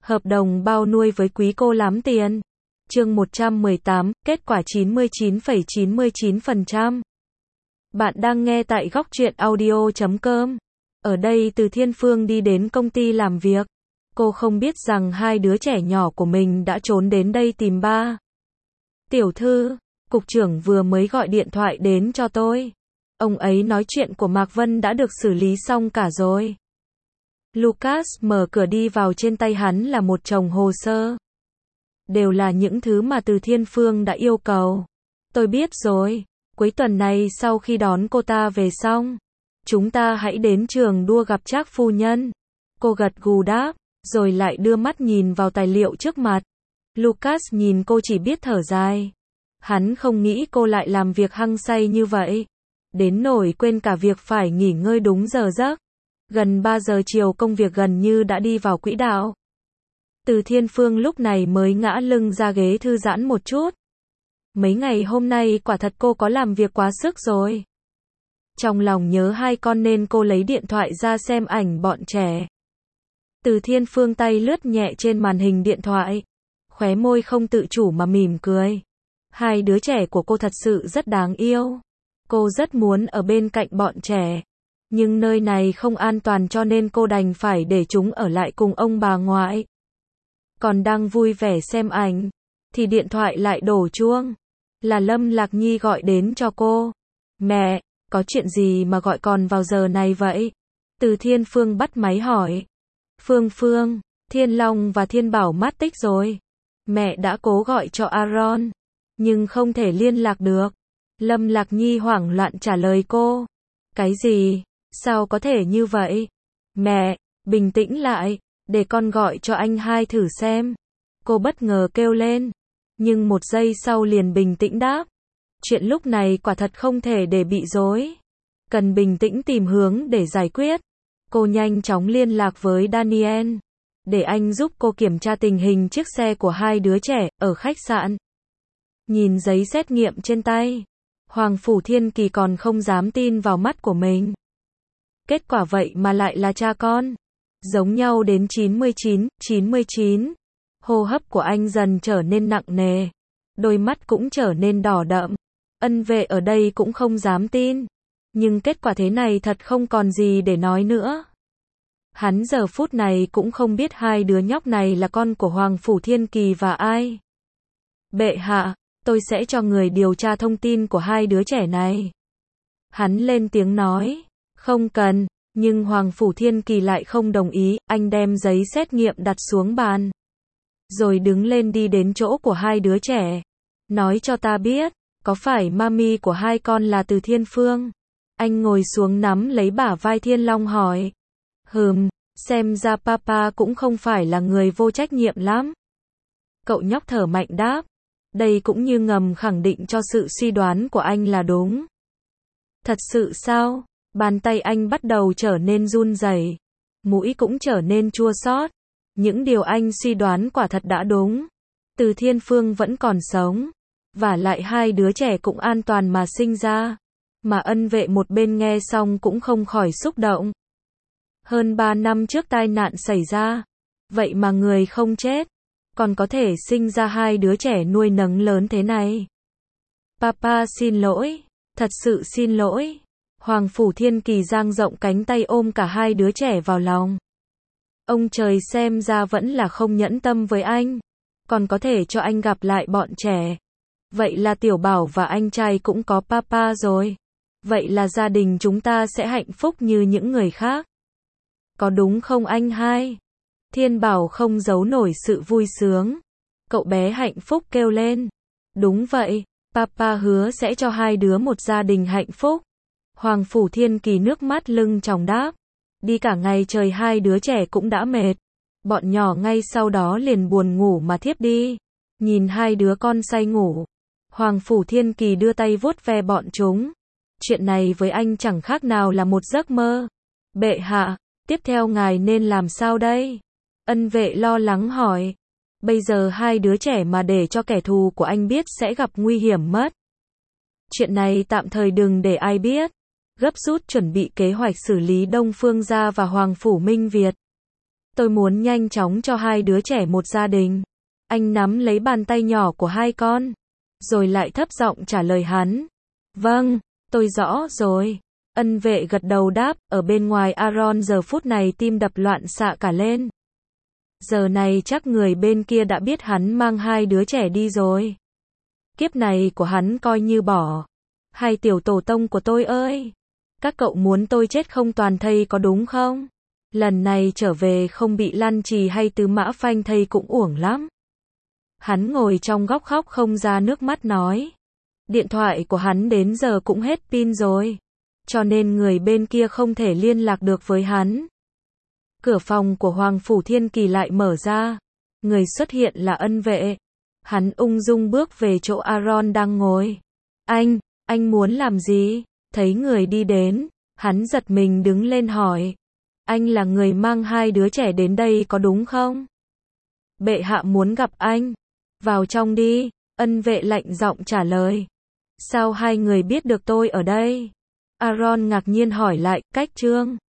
Hợp đồng bao nuôi với quý cô lắm tiền. Chương 118, kết quả 99,99%. Bạn đang nghe tại góc truyện audio.com. Ở đây Từ Thiên Phương đi đến công ty làm việc. Cô không biết rằng hai đứa trẻ nhỏ của mình đã trốn đến đây tìm ba. Tiểu thư, cục trưởng vừa mới gọi điện thoại đến cho tôi. Ông ấy nói chuyện của Mạc Vân đã được xử lý xong cả rồi. Lucas mở cửa đi vào, trên tay hắn là một chồng hồ sơ. Đều là những thứ mà Từ Thiên Phương đã yêu cầu. Tôi biết rồi, cuối tuần này sau khi đón cô ta về xong, chúng ta hãy đến trường đua gặp Trác phu nhân. Cô gật gù đáp, rồi lại đưa mắt nhìn vào tài liệu trước mặt. Lucas nhìn cô chỉ biết thở dài. Hắn không nghĩ cô lại làm việc hăng say như vậy, đến nỗi quên cả việc phải nghỉ ngơi đúng giờ giấc. Gần 3 giờ chiều công việc gần như đã đi vào quỹ đạo. Từ Thiên Phương lúc này mới ngã lưng ra ghế thư giãn một chút. Mấy ngày hôm nay quả thật cô có làm việc quá sức rồi. Trong lòng nhớ hai con nên cô lấy điện thoại ra xem ảnh bọn trẻ. Từ Thiên Phương tay lướt nhẹ trên màn hình điện thoại, khóe môi không tự chủ mà mỉm cười. Hai đứa trẻ của cô thật sự rất đáng yêu. Cô rất muốn ở bên cạnh bọn trẻ, nhưng nơi này không an toàn cho nên cô đành phải để chúng ở lại cùng ông bà ngoại. Còn đang vui vẻ xem ảnh, thì điện thoại lại đổ chuông. Là Lâm Lạc Nhi gọi đến cho cô. Mẹ, có chuyện gì mà gọi con vào giờ này vậy? Từ Thiên Phương bắt máy hỏi. Phương, Thiên Long và Thiên Bảo mất tích rồi. Mẹ đã cố gọi cho Aaron, nhưng không thể liên lạc được. Lâm Lạc Nhi hoảng loạn trả lời cô. Cái gì? Sao có thể như vậy? Mẹ, bình tĩnh lại, để con gọi cho anh hai thử xem. Cô bất ngờ kêu lên, nhưng một giây sau liền bình tĩnh đáp. Chuyện lúc này quả thật không thể để bị rối. Cần bình tĩnh tìm hướng để giải quyết. Cô nhanh chóng liên lạc với Daniel, để anh giúp cô kiểm tra tình hình chiếc xe của hai đứa trẻ ở khách sạn. Nhìn giấy xét nghiệm trên tay, Hoàng Phủ Thiên Kỳ còn không dám tin vào mắt của mình. Kết quả vậy mà lại là cha con. Giống nhau đến 99. Hô hấp của anh dần trở nên nặng nề. Đôi mắt cũng trở nên đỏ đậm. Ân Vệ ở đây cũng không dám tin. Nhưng kết quả thế này thật không còn gì để nói nữa. Hắn giờ phút này cũng không biết hai đứa nhóc này là con của Hoàng Phủ Thiên Kỳ và ai. Bệ hạ, tôi sẽ cho người điều tra thông tin của hai đứa trẻ này. Hắn lên tiếng nói. Không cần, nhưng Hoàng Phủ Thiên Kỳ lại không đồng ý. Anh đem giấy xét nghiệm đặt xuống bàn, rồi đứng lên đi đến chỗ của hai đứa trẻ. Nói cho ta biết, có phải mami của hai con là Từ Thiên Phương? Anh ngồi xuống nắm lấy bả vai Thiên Long hỏi. Xem ra papa cũng không phải là người vô trách nhiệm lắm. Cậu nhóc thở mạnh đáp. Đây cũng như ngầm khẳng định cho sự suy đoán của anh là đúng. Thật sự sao? Bàn tay anh bắt đầu trở nên run rẩy, mũi cũng trở nên chua xót. Những điều anh suy đoán quả thật đã đúng. Từ Thiên Phương vẫn còn sống, và lại hai đứa trẻ cũng an toàn mà sinh ra. Mà Ân Vệ một bên nghe xong cũng không khỏi xúc động. Hơn 3 năm trước tai nạn xảy ra, vậy mà người không chết, còn có thể sinh ra hai đứa trẻ nuôi nấng lớn thế này. Papa xin lỗi, thật sự xin lỗi. Hoàng Phủ Thiên Kỳ dang rộng cánh tay ôm cả hai đứa trẻ vào lòng. Ông trời xem ra vẫn là không nhẫn tâm với anh, còn có thể cho anh gặp lại bọn trẻ. Vậy là Tiểu Bảo và anh trai cũng có papa rồi. Vậy là gia đình chúng ta sẽ hạnh phúc như những người khác. Có đúng không anh hai? Thiên Bảo không giấu nổi sự vui sướng. Cậu bé hạnh phúc kêu lên. Đúng vậy, papa hứa sẽ cho hai đứa một gia đình hạnh phúc. Hoàng Phủ Thiên Kỳ nước mắt lưng tròng đáp. Đi cả ngày trời hai đứa trẻ cũng đã mệt. Bọn nhỏ ngay sau đó liền buồn ngủ mà thiếp đi. Nhìn hai đứa con say ngủ, Hoàng Phủ Thiên Kỳ đưa tay vuốt ve bọn chúng. Chuyện này với anh chẳng khác nào là một giấc mơ. Bệ hạ, tiếp theo ngài nên làm sao đây? Ân Vệ lo lắng hỏi. Bây giờ hai đứa trẻ mà để cho kẻ thù của anh biết sẽ gặp nguy hiểm mất. Chuyện này tạm thời đừng để ai biết. Gấp rút chuẩn bị kế hoạch xử lý Đông Phương Gia và Hoàng Phủ Minh Việt. Tôi muốn nhanh chóng cho hai đứa trẻ một gia đình. Anh nắm lấy bàn tay nhỏ của hai con, rồi lại thấp giọng trả lời hắn. Vâng, tôi rõ rồi. Ân vệ gật đầu đáp, ở bên ngoài Aaron giờ phút này tim đập loạn xạ cả lên. Giờ này chắc người bên kia đã biết hắn mang hai đứa trẻ đi rồi. Kiếp này của hắn coi như bỏ. Hai tiểu tổ tông của tôi ơi! Các cậu muốn tôi chết không toàn thây có đúng không? Lần này trở về không bị lăn trì hay tứ mã phanh thây cũng uổng lắm. Hắn ngồi trong góc khóc không ra nước mắt nói. Điện thoại của hắn đến giờ cũng hết pin rồi. Cho nên người bên kia không thể liên lạc được với hắn. Cửa phòng của Hoàng Phủ Thiên Kỳ lại mở ra. Người xuất hiện là Ân Vệ. Hắn ung dung bước về chỗ Aaron đang ngồi. Anh muốn làm gì? Thấy người đi đến, hắn giật mình đứng lên hỏi. Anh là người mang hai đứa trẻ đến đây có đúng không? Bệ hạ muốn gặp anh. Vào trong đi, Ân Vệ lạnh giọng trả lời. Sao hai người biết được tôi ở đây? Aaron ngạc nhiên hỏi lại, cách Trương.